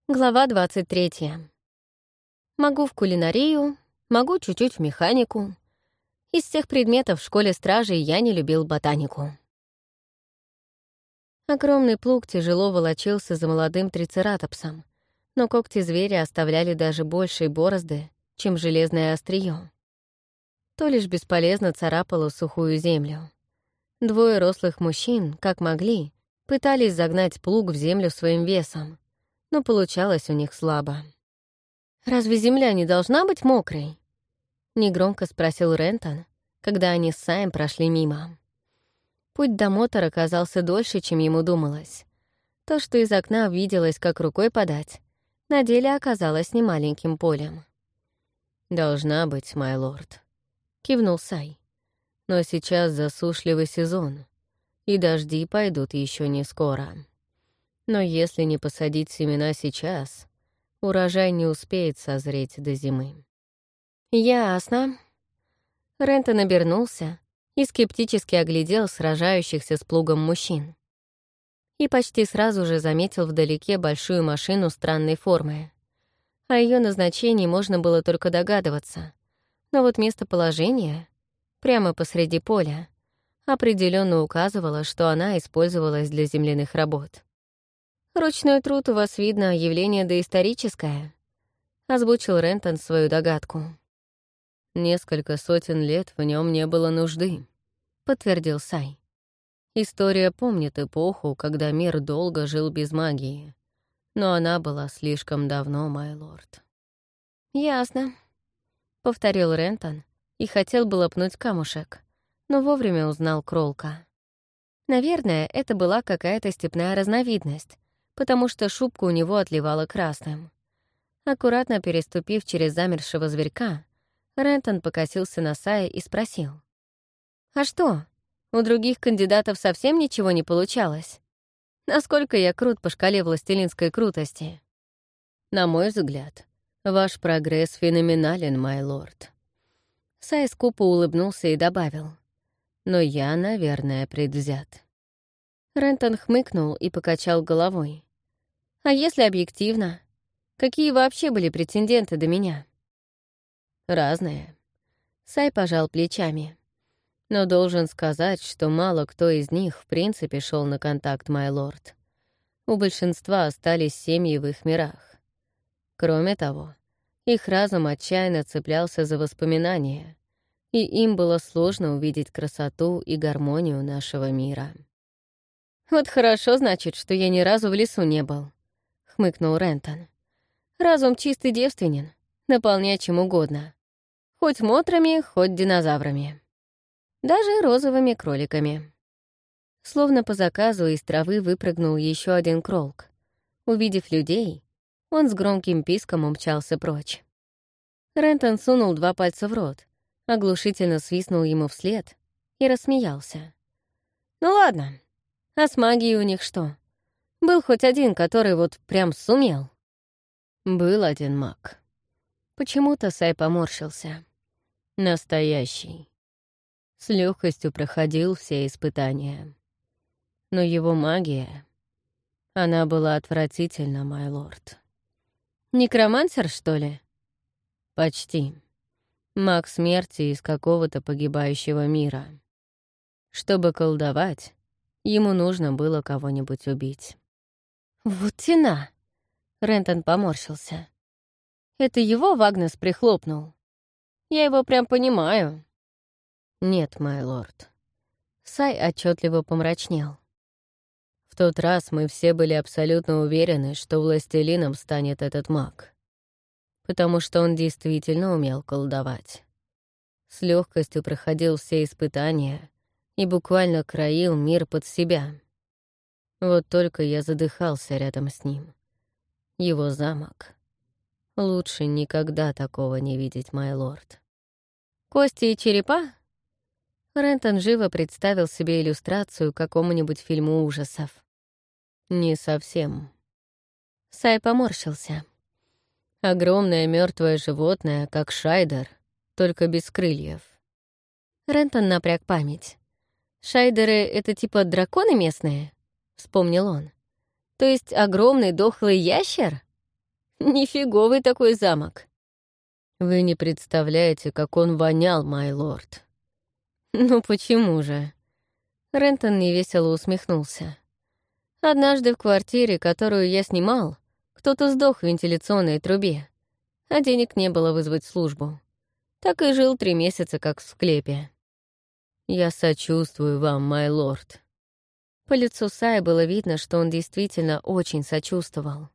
Глава 23. Могу в кулинарию, могу чуть-чуть в механику. Из всех предметов в школе стражей я не любил ботанику. Огромный плуг тяжело волочился за молодым трицератопсом, но когти зверя оставляли даже большие борозды, чем железное острие. То лишь бесполезно царапало сухую землю. Двое рослых мужчин, как могли, пытались загнать плуг в землю своим весом, но получалось у них слабо. «Разве земля не должна быть мокрой?» — негромко спросил Рентон, когда они с Саем прошли мимо. Путь до Мотор оказался дольше, чем ему думалось. То, что из окна виделось, как рукой подать, на деле оказалось немаленьким полем. «Должна быть, май лорд», — кивнул Сай. «Но сейчас засушливый сезон, и дожди пойдут еще не скоро. Но если не посадить семена сейчас, урожай не успеет созреть до зимы». «Ясно». Рентон обернулся и скептически оглядел сражающихся с плугом мужчин. И почти сразу же заметил вдалеке большую машину странной формы. О ее назначении можно было только догадываться, но вот местоположение, прямо посреди поля, определенно указывало, что она использовалась для земляных работ. «Ручной труд у вас, видно, явление доисторическое», — озвучил Рентон свою догадку. «Несколько сотен лет в нем не было нужды», — подтвердил Сай. «История помнит эпоху, когда мир долго жил без магии, но она была слишком давно, май лорд». «Ясно», — повторил Рентон и хотел было пнуть камушек, но вовремя узнал кролка. Наверное, это была какая-то степная разновидность, потому что шубка у него отливала красным. Аккуратно переступив через замершего зверька, Рентон покосился на Сая и спросил: «А что, у других кандидатов совсем ничего не получалось? Насколько я крут по шкале властелинской крутости?» «На мой взгляд, ваш прогресс феноменален, май лорд». Сай скупо улыбнулся и добавил: «Но я, наверное, предвзят». Рентон хмыкнул и покачал головой. «А если объективно? Какие вообще были претенденты до меня?» «Разные». Сай пожал плечами. «Но должен сказать, что мало кто из них в принципе шел на контакт, май лорд. У большинства остались семьи в их мирах. Кроме того, их разум отчаянно цеплялся за воспоминания, и им было сложно увидеть красоту и гармонию нашего мира». «Вот хорошо, значит, что я ни разу в лесу не был», — хмыкнул Рентон. «Разум чистый девственен, наполнять чем угодно. Хоть мотрами, хоть динозаврами. Даже розовыми кроликами». Словно по заказу из травы выпрыгнул еще один кролк. Увидев людей, он с громким писком умчался прочь. Рентон сунул 2 пальца в рот, оглушительно свистнул ему вслед и рассмеялся. «Ну ладно, а с магией у них что? Был хоть один, который вот прям сумел?» «Был один маг». Почему-то Сай поморщился. «Настоящий. С легкостью проходил все испытания. Но его магия, она была отвратительна, май лорд». «Некромансер, что ли?» «Почти. Маг смерти из какого-то погибающего мира. Чтобы колдовать, ему нужно было кого-нибудь убить». «Вот тена!» — Рентон поморщился. «Это его Вагнес прихлопнул? Я его прям понимаю». «Нет, май лорд». Сай отчетливо помрачнел. «В тот раз мы все были абсолютно уверены, что властелином станет этот маг, потому что он действительно умел колдовать. С легкостью проходил все испытания и буквально краил мир под себя. Вот только я задыхался рядом с ним. Его замок. Лучше никогда такого не видеть, май лорд». «Кости и черепа?» Рентон живо представил себе иллюстрацию к какому-нибудь фильму ужасов. «Не совсем». Сай поморщился. Огромное мертвое животное, как Шайдер, только без крыльев. Рентон напряг память. «Шайдеры — это типа драконы местные?» — вспомнил он. «То есть огромный дохлый ящер?» Нифиговый такой замок. Вы не представляете, как он вонял, май лорд. Ну почему же? Рентон невесело усмехнулся. Однажды в квартире, которую я снимал, кто-то сдох в вентиляционной трубе, а денег не было вызвать службу. Так и жил 3 месяца, как в склепе. Я сочувствую вам, май лорд. По лицу Сая было видно, что он действительно очень сочувствовал.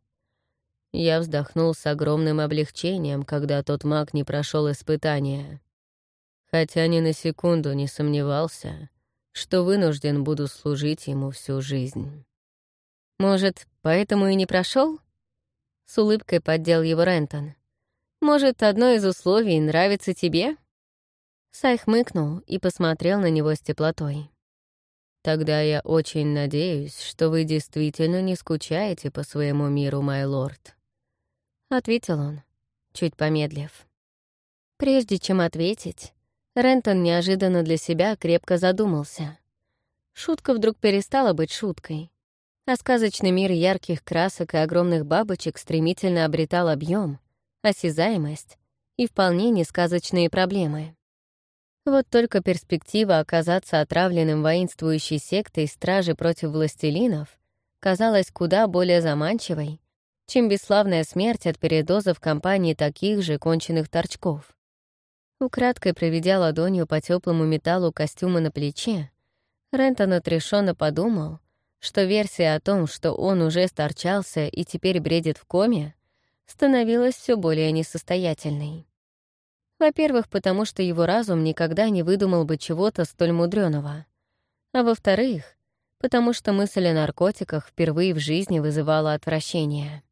Я вздохнул с огромным облегчением, когда тот маг не прошел испытания. Хотя ни на секунду не сомневался, что вынужден буду служить ему всю жизнь. Может, поэтому и не прошел? С улыбкой поддел его Рентон. Может, одно из условий нравится тебе? Сай хмыкнул и посмотрел на него с теплотой. Тогда я очень надеюсь, что вы действительно не скучаете по своему миру, май лорд. Ответил он, чуть помедлив. Прежде чем ответить, Рентон неожиданно для себя крепко задумался. Шутка вдруг перестала быть шуткой, а сказочный мир ярких красок и огромных бабочек стремительно обретал объем, осязаемость и вполне несказочные проблемы. Вот только перспектива оказаться отравленным воинствующей сектой стражи против властелинов казалась куда более заманчивой, чем бесславная смерть от передоза в компании таких же конченых торчков. Украдкой проведя ладонью по теплому металлу костюма на плече, Рентон отрешенно подумал, что версия о том, что он уже сторчался и теперь бредит в коме, становилась все более несостоятельной. Во-первых, потому что его разум никогда не выдумал бы чего-то столь мудрёного. А во-вторых, потому что мысль о наркотиках впервые в жизни вызывала отвращение.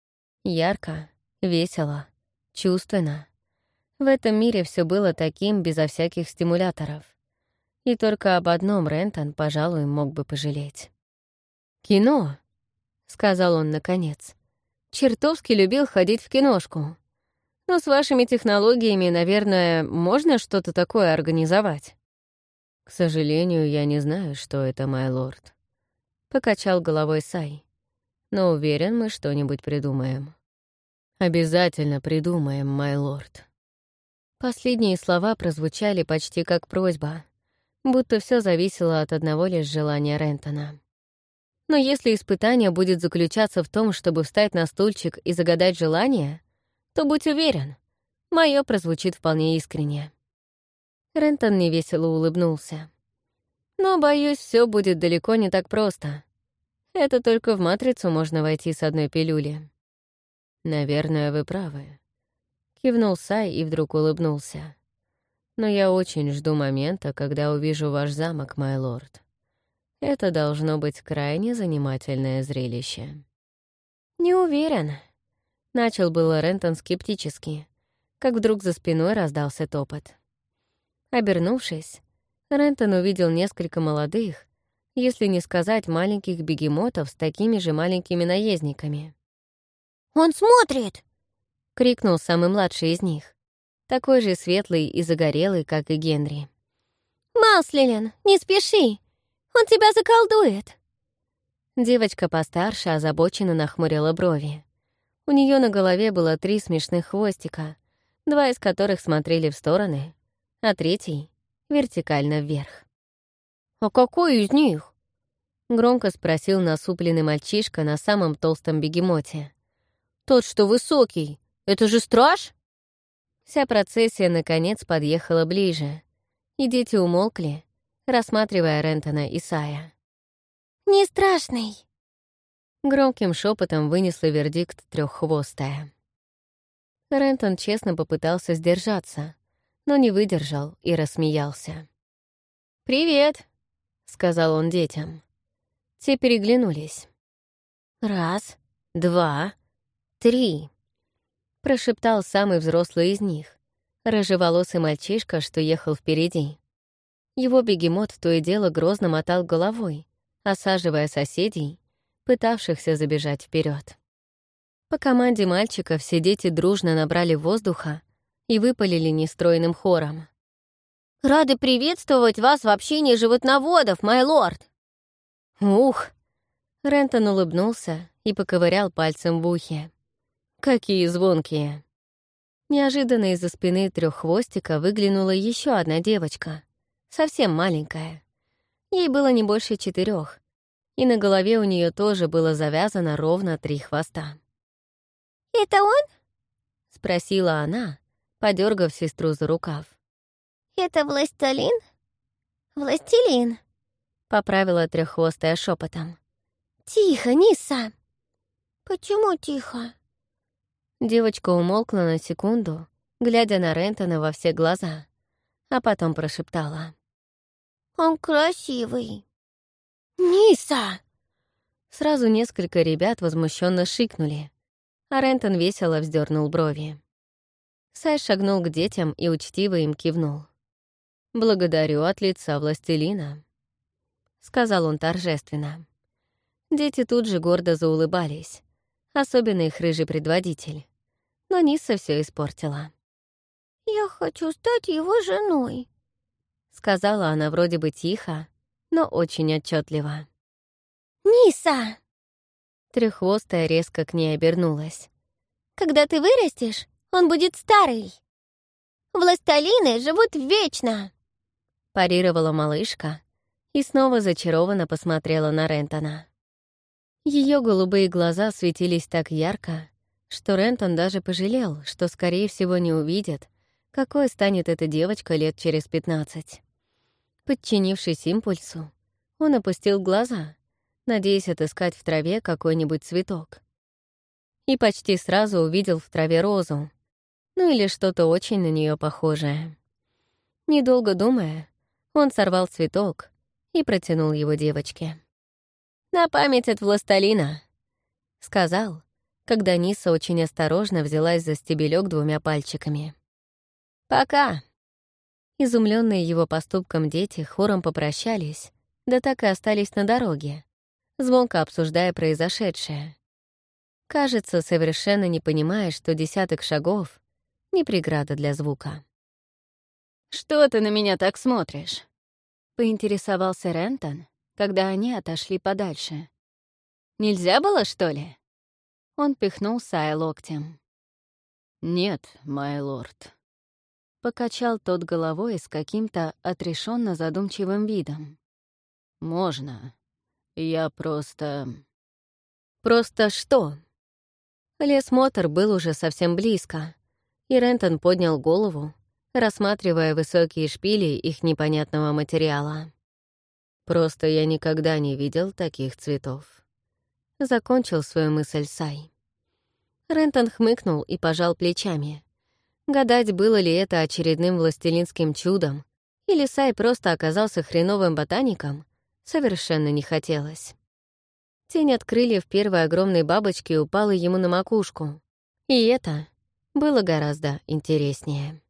Ярко, весело, чувственно. В этом мире все было таким безо всяких стимуляторов. И только об одном Рентон, пожалуй, мог бы пожалеть. «Кино», — сказал он наконец. «Чертовски любил ходить в киношку. Но с вашими технологиями, наверное, можно что-то такое организовать?» «К сожалению, я не знаю, что это, май лорд», — покачал головой Сай. «Но уверен, мы что-нибудь придумаем». «Обязательно придумаем, май лорд». Последние слова прозвучали почти как просьба, будто все зависело от одного лишь желания Рентона. Но если испытание будет заключаться в том, чтобы встать на стульчик и загадать желание, то будь уверен, мое прозвучит вполне искренне. Рентон невесело улыбнулся. Но, боюсь, все будет далеко не так просто. Это только в матрицу можно войти с одной пилюли. «Наверное, вы правы», — кивнул Сай и вдруг улыбнулся. «Но я очень жду момента, когда увижу ваш замок, май лорд. Это должно быть крайне занимательное зрелище». «Не уверен», — начал было Рентон скептически, как вдруг за спиной раздался топот. Обернувшись, Рентон увидел несколько молодых, если не сказать маленьких бегемотов с такими же маленькими наездниками. «Он смотрит!» — крикнул самый младший из них, такой же светлый и загорелый, как и Генри. «Маслилен, не спеши! Он тебя заколдует!» Девочка постарше озабоченно нахмурила брови. У нее на голове было 3 смешных хвостика, 2 из которых смотрели в стороны, а 3 — вертикально вверх. «А какой из них?» — громко спросил насупленный мальчишка на самом толстом бегемоте. «Тот, что высокий. Это же страж?» Вся процессия, наконец, подъехала ближе, и дети умолкли, рассматривая Рентона и Сая. «Не страшный», — громким шепотом вынесла вердикт треххвостая. Рентон честно попытался сдержаться, но не выдержал и рассмеялся. «Привет», — сказал он детям. Те переглянулись. 1, 2, 3, — прошептал самый взрослый из них, рыжеволосый мальчишка, что ехал впереди. Его бегемот то и дело грозно мотал головой, осаживая соседей, пытавшихся забежать вперед. По команде мальчика все дети дружно набрали воздуха и выпалили нестройным хором. «Рады приветствовать вас в общении животноводов, май лорд!» «Ух!» — Рентон улыбнулся и поковырял пальцем в ухе. Какие звонкие!» Неожиданно из-за спины треххвостика выглянула еще одна девочка, совсем маленькая. Ей было не больше 4, и на голове у нее тоже было завязано ровно 3 хвоста. «Это он?» — спросила она, подергав сестру за рукав. «Это властелин?» «Властелин», — поправила треххвостая шепотом. «Тихо, Ниса!» «Почему тихо?» Девочка умолкла на секунду, глядя на Рентона во все глаза, а потом прошептала. «Он красивый». «Ниса!» Сразу несколько ребят возмущенно шикнули, а Рентон весело вздернул брови. Сай шагнул к детям и учтиво им кивнул. «Благодарю от лица властелина», — сказал он торжественно. Дети тут же гордо заулыбались, особенно их рыжий предводитель. Но Ниса все испортила. «Я хочу стать его женой», — сказала она вроде бы тихо, но очень отчетливо. «Ниса!» Треххвостая резко к ней обернулась. «Когда ты вырастешь, он будет старый. Властелины живут вечно!» Парировала малышка и снова зачарованно посмотрела на Рентона. Ее голубые глаза светились так ярко, что Рентон даже пожалел, что, скорее всего, не увидит, какой станет эта девочка лет через 15. Подчинившись импульсу, он опустил глаза, надеясь отыскать в траве какой-нибудь цветок. И почти сразу увидел в траве розу, ну или что-то очень на нее похожее. Недолго думая, он сорвал цветок и протянул его девочке. «На память от властелина», — сказал, когда Ниса очень осторожно взялась за стебелек 2 пальчиками. «Пока». Изумленные его поступком дети хором попрощались, да так и остались на дороге, звонко обсуждая произошедшее. Кажется, совершенно не понимая, что 10 шагов — не преграда для звука. «Что ты на меня так смотришь?» — поинтересовался Рентон, когда они отошли подальше. «Нельзя было, что ли?» Он пихнул Сая локтем. «Нет, май лорд». Покачал тот головой с каким-то отрешенно задумчивым видом. «Можно. Я просто...» «Просто что?» Лес-мотор был уже совсем близко, и Рентон поднял голову, рассматривая высокие шпили их непонятного материала. «Просто я никогда не видел таких цветов». Закончил свою мысль Сай. Рентон хмыкнул и пожал плечами. Гадать, было ли это очередным властелинским чудом, или Сай просто оказался хреновым ботаником, совершенно не хотелось. Тень от крыльев первой огромной бабочки упала ему на макушку, и это было гораздо интереснее.